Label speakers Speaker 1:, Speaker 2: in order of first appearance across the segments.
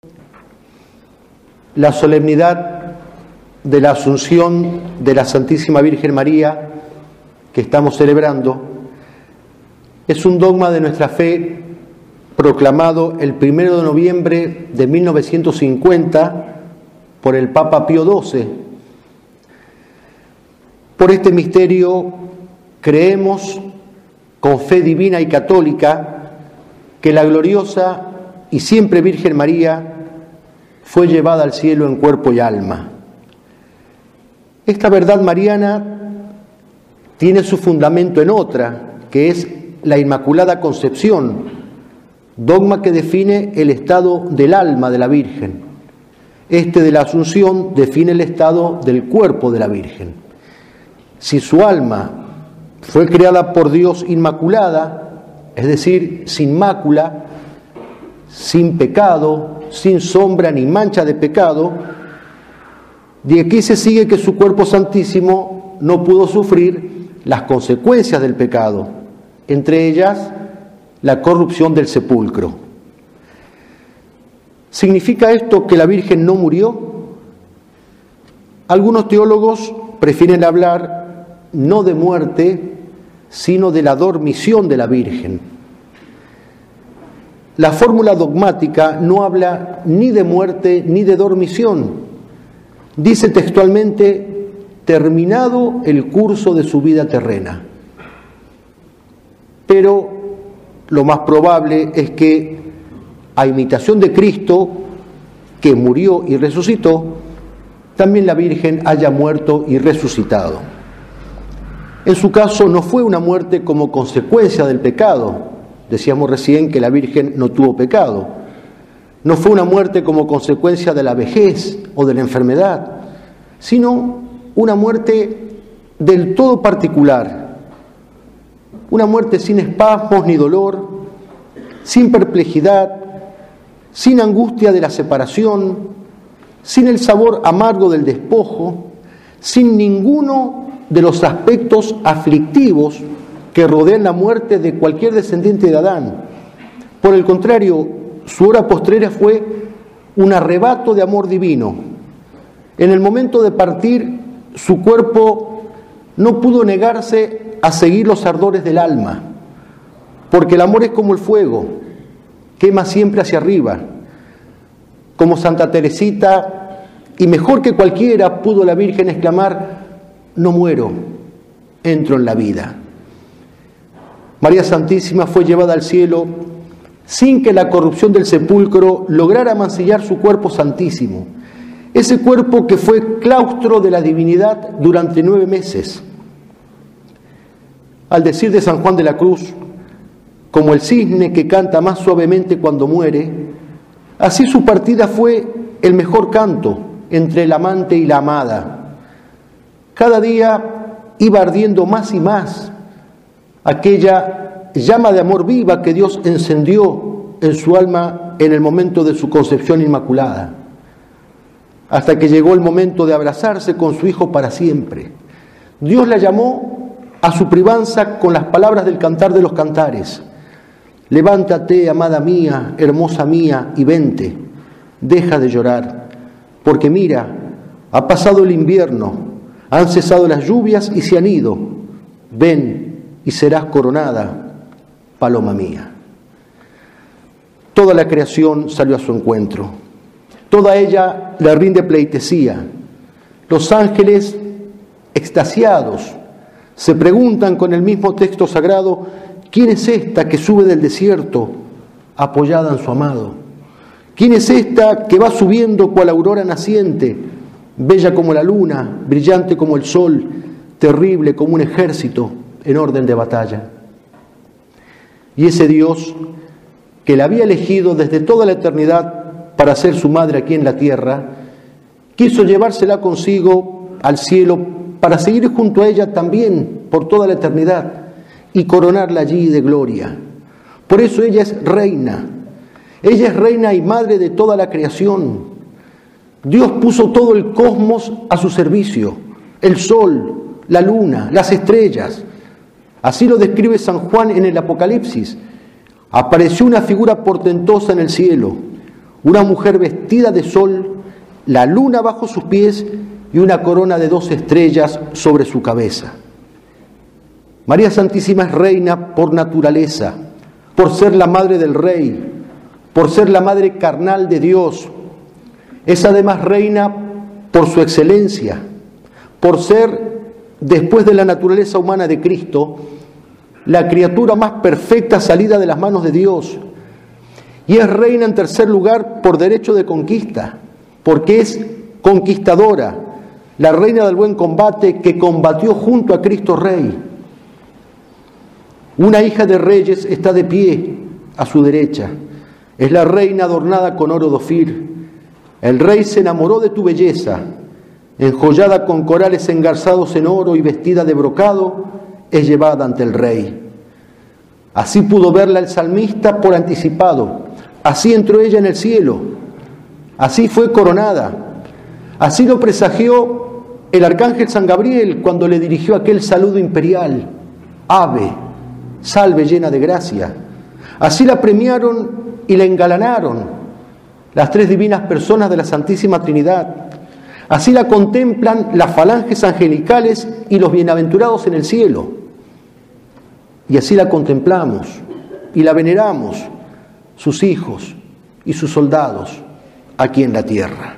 Speaker 1: la solemnidad de la Asunción de la Santísima Virgen María que estamos celebrando es un dogma de nuestra fe proclamado el 1 de noviembre de 1950 por el Papa Pío XII. Por este misterio creemos con fe divina y católica que la gloriosa y siempre Virgen María fue llevada al cielo en cuerpo y alma. Esta verdad mariana tiene su fundamento en otra, que es la Inmaculada Concepción, dogma que define el estado del alma de la Virgen. Este de la Asunción define el estado del cuerpo de la Virgen. Si su alma fue creada por Dios inmaculada, es decir, sin mácula, sin pecado, sin sombra ni mancha de pecado, de aquí se sigue que su cuerpo santísimo no pudo sufrir las consecuencias del pecado, entre ellas la corrupción del sepulcro. ¿Significa esto que la Virgen no murió? Algunos teólogos prefieren hablar no de muerte, sino de la dormición de la Virgen. La fórmula dogmática no habla ni de muerte ni de dormición. Dice textualmente, terminado el curso de su vida terrena. Pero lo más probable es que, a imitación de Cristo, que murió y resucitó, también la Virgen haya muerto y resucitado. En su caso no fue una muerte como consecuencia del pecado. Decíamos recién que la Virgen no tuvo pecado. No fue una muerte como consecuencia de la vejez o de la enfermedad, sino una muerte del todo particular. Una muerte sin espasmos ni dolor, sin perplejidad, sin angustia de la separación, sin el sabor amargo del despojo, sin ninguno de los aspectos aflictivos que rodean la muerte de cualquier descendiente de Adán. Por el contrario, su hora postrera fue un arrebato de amor divino. En el momento de partir, su cuerpo no pudo negarse a seguir los ardores del alma, porque el amor es como el fuego, quema siempre hacia arriba. Como Santa Teresita, y mejor que cualquiera, pudo la Virgen exclamar: no muero, entro en la vida. María Santísima fue llevada al cielo sin que la corrupción del sepulcro lograra mancillar su cuerpo santísimo, ese cuerpo que fue claustro de la divinidad durante 9 meses. Al decir de San Juan de la Cruz, como el cisne que canta más suavemente cuando muere, así su partida fue el mejor canto entre el amante y la amada. Cada día iba ardiendo más y más aquella llama de amor viva que Dios encendió en su alma en el momento de su concepción inmaculada, hasta que llegó el momento de abrazarse con su Hijo para siempre. Dios la llamó a su privanza con las palabras del Cantar de los Cantares: levántate, amada mía, hermosa mía, y vente, deja de llorar, porque mira, ha pasado el invierno, han cesado las lluvias y se han ido. Ven y serás coronada, paloma mía. Toda la creación salió a su encuentro. Toda ella le rinde pleitesía. Los ángeles, extasiados, se preguntan con el mismo texto sagrado: ¿quién es esta que sube del desierto apoyada en su amado? ¿Quién es esta que va subiendo cual aurora naciente, bella como la luna, brillante como el sol, terrible como un ejército en orden de batalla? Y ese Dios que la había elegido desde toda la eternidad para ser su madre aquí en la tierra, quiso llevársela consigo al cielo para seguir junto a ella también por toda la eternidad y coronarla allí de gloria. Por eso ella es reina y madre de toda la creación. Dios puso todo el cosmos a su servicio, el sol, la luna, las estrellas. Así lo describe San Juan en el Apocalipsis. Apareció una figura portentosa en el cielo, una mujer vestida de sol, la luna bajo sus pies y una corona de 2 estrellas sobre su cabeza. María Santísima es reina por naturaleza, por ser la madre del Rey, por ser la madre carnal de Dios. Es además reina por su excelencia, por ser, después de la naturaleza humana de Cristo, la criatura más perfecta salida de las manos de Dios. Y es reina en tercer lugar por derecho de conquista, porque es conquistadora, la reina del buen combate que combatió junto a Cristo Rey. Una hija de reyes está de pie a su derecha. Es la reina adornada con oro de Ofir. El rey se enamoró de tu belleza, enjollada con corales engarzados en oro y vestida de brocado, es llevada ante el rey. Así pudo verla el salmista por anticipado. Así entró ella en el cielo. Así fue coronada. Así lo presagió el arcángel San Gabriel cuando le dirigió aquel saludo imperial. Ave, salve llena de gracia. Así la premiaron y la engalanaron las 3 divinas personas de la Santísima Trinidad. Así la contemplan las falanges angelicales y los bienaventurados en el cielo. Y así la contemplamos y la veneramos, sus hijos y sus soldados aquí en la tierra.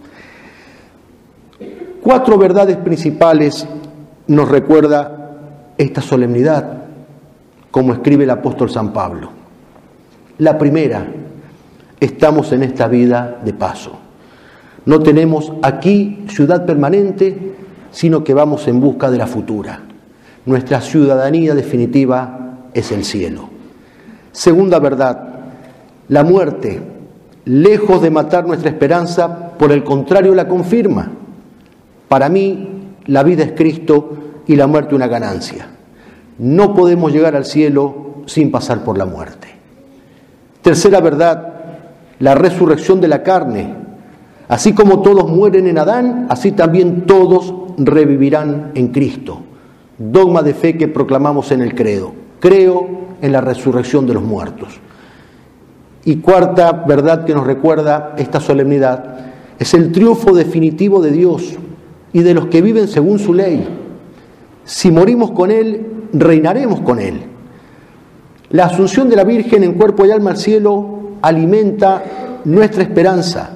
Speaker 1: 4 verdades principales nos recuerda esta solemnidad, como escribe el apóstol San Pablo. La primera, estamos en esta vida de paso. No tenemos aquí ciudad permanente, sino que vamos en busca de la futura. Nuestra ciudadanía definitiva es el cielo. Segunda verdad, la muerte, lejos de matar nuestra esperanza, por el contrario la confirma. Para mí, la vida es Cristo y la muerte una ganancia. No podemos llegar al cielo sin pasar por la muerte. Tercera verdad, la resurrección de la carne. Así como todos mueren en Adán, así también todos revivirán en Cristo. Dogma de fe que proclamamos en el credo. Creo en la resurrección de los muertos. Y cuarta verdad que nos recuerda esta solemnidad es el triunfo definitivo de Dios y de los que viven según su ley. Si morimos con Él, reinaremos con Él. La asunción de la Virgen en cuerpo y alma al cielo alimenta nuestra esperanza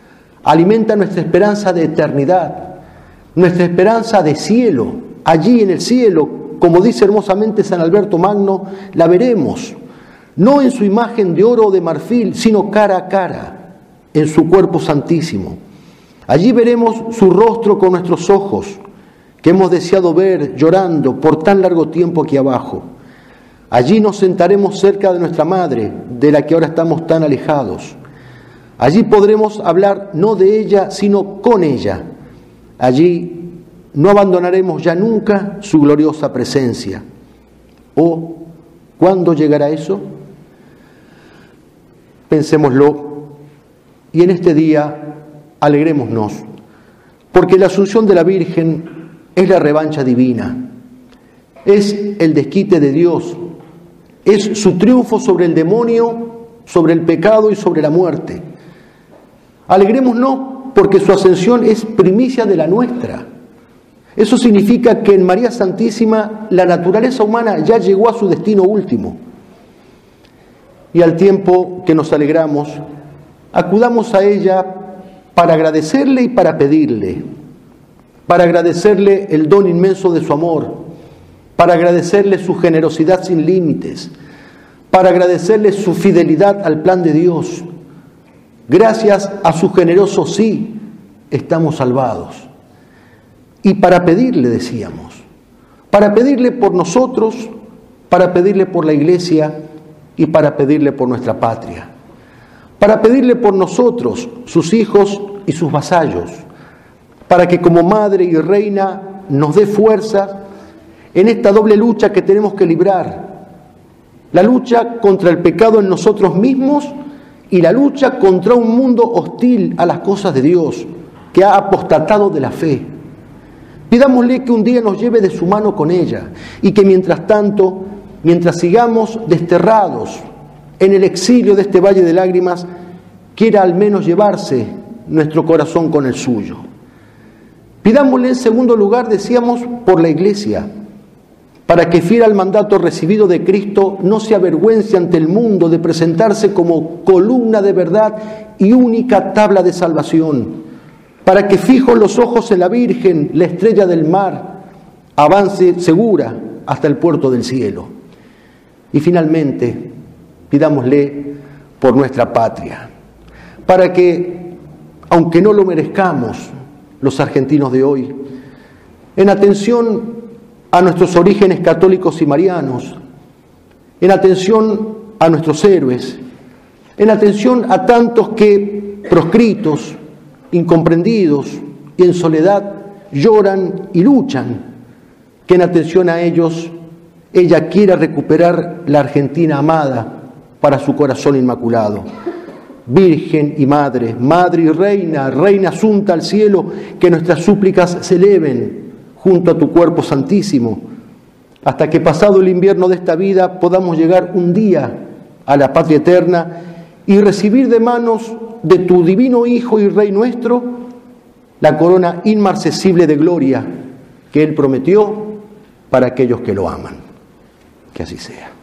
Speaker 1: de eternidad, nuestra esperanza de cielo. Allí en el cielo, como dice hermosamente San Alberto Magno, la veremos, no en su imagen de oro o de marfil, sino cara a cara, en su cuerpo santísimo. Allí veremos su rostro con nuestros ojos, que hemos deseado ver llorando por tan largo tiempo aquí abajo. Allí nos sentaremos cerca de nuestra madre, de la que ahora estamos tan alejados. Allí podremos hablar no de ella, sino con ella. Allí no abandonaremos ya nunca su gloriosa presencia. ¿O cuándo llegará eso? Pensémoslo y en este día alegrémonos, porque la asunción de la Virgen es la revancha divina, es el desquite de Dios, es su triunfo sobre el demonio, sobre el pecado y sobre la muerte. Alegrémonos porque su ascensión es primicia de la nuestra. Eso significa que en María Santísima la naturaleza humana ya llegó a su destino último. Y al tiempo que nos alegramos, acudamos a ella para agradecerle y para pedirle, para agradecerle el don inmenso de su amor, para agradecerle su generosidad sin límites, para agradecerle su fidelidad al plan de Dios. Gracias a su generoso sí, estamos salvados. Y para pedirle, decíamos, para pedirle por nosotros, para pedirle por la Iglesia y para pedirle por nuestra patria, para pedirle por nosotros, sus hijos y sus vasallos, para que como madre y reina nos dé fuerza en esta doble lucha que tenemos que librar, la lucha contra el pecado en nosotros mismos y la lucha contra un mundo hostil a las cosas de Dios, que ha apostatado de la fe. Pidámosle que un día nos lleve de su mano con ella y que mientras tanto, mientras sigamos desterrados en el exilio de este valle de lágrimas, quiera al menos llevarse nuestro corazón con el suyo. Pidámosle en segundo lugar, decíamos, por la Iglesia, para que, fiel al mandato recibido de Cristo, no se avergüence ante el mundo de presentarse como columna de verdad y única tabla de salvación, para que, fijos los ojos en la Virgen, la estrella del mar, avance segura hasta el puerto del cielo. Y finalmente, pidámosle por nuestra patria, para que, aunque no lo merezcamos, los argentinos de hoy, en atención a nuestros orígenes católicos y marianos, en atención a nuestros héroes, en atención a tantos que, proscritos, incomprendidos y en soledad, lloran y luchan, que en atención a ellos ella quiera recuperar la Argentina amada para su corazón inmaculado. Virgen y Madre, Madre y Reina, Reina asunta al cielo, que nuestras súplicas se eleven junto a tu cuerpo santísimo, hasta que pasado el invierno de esta vida podamos llegar un día a la patria eterna y recibir de manos de tu divino Hijo y Rey nuestro la corona inmarcesible de gloria que Él prometió para aquellos que lo aman. Que así sea.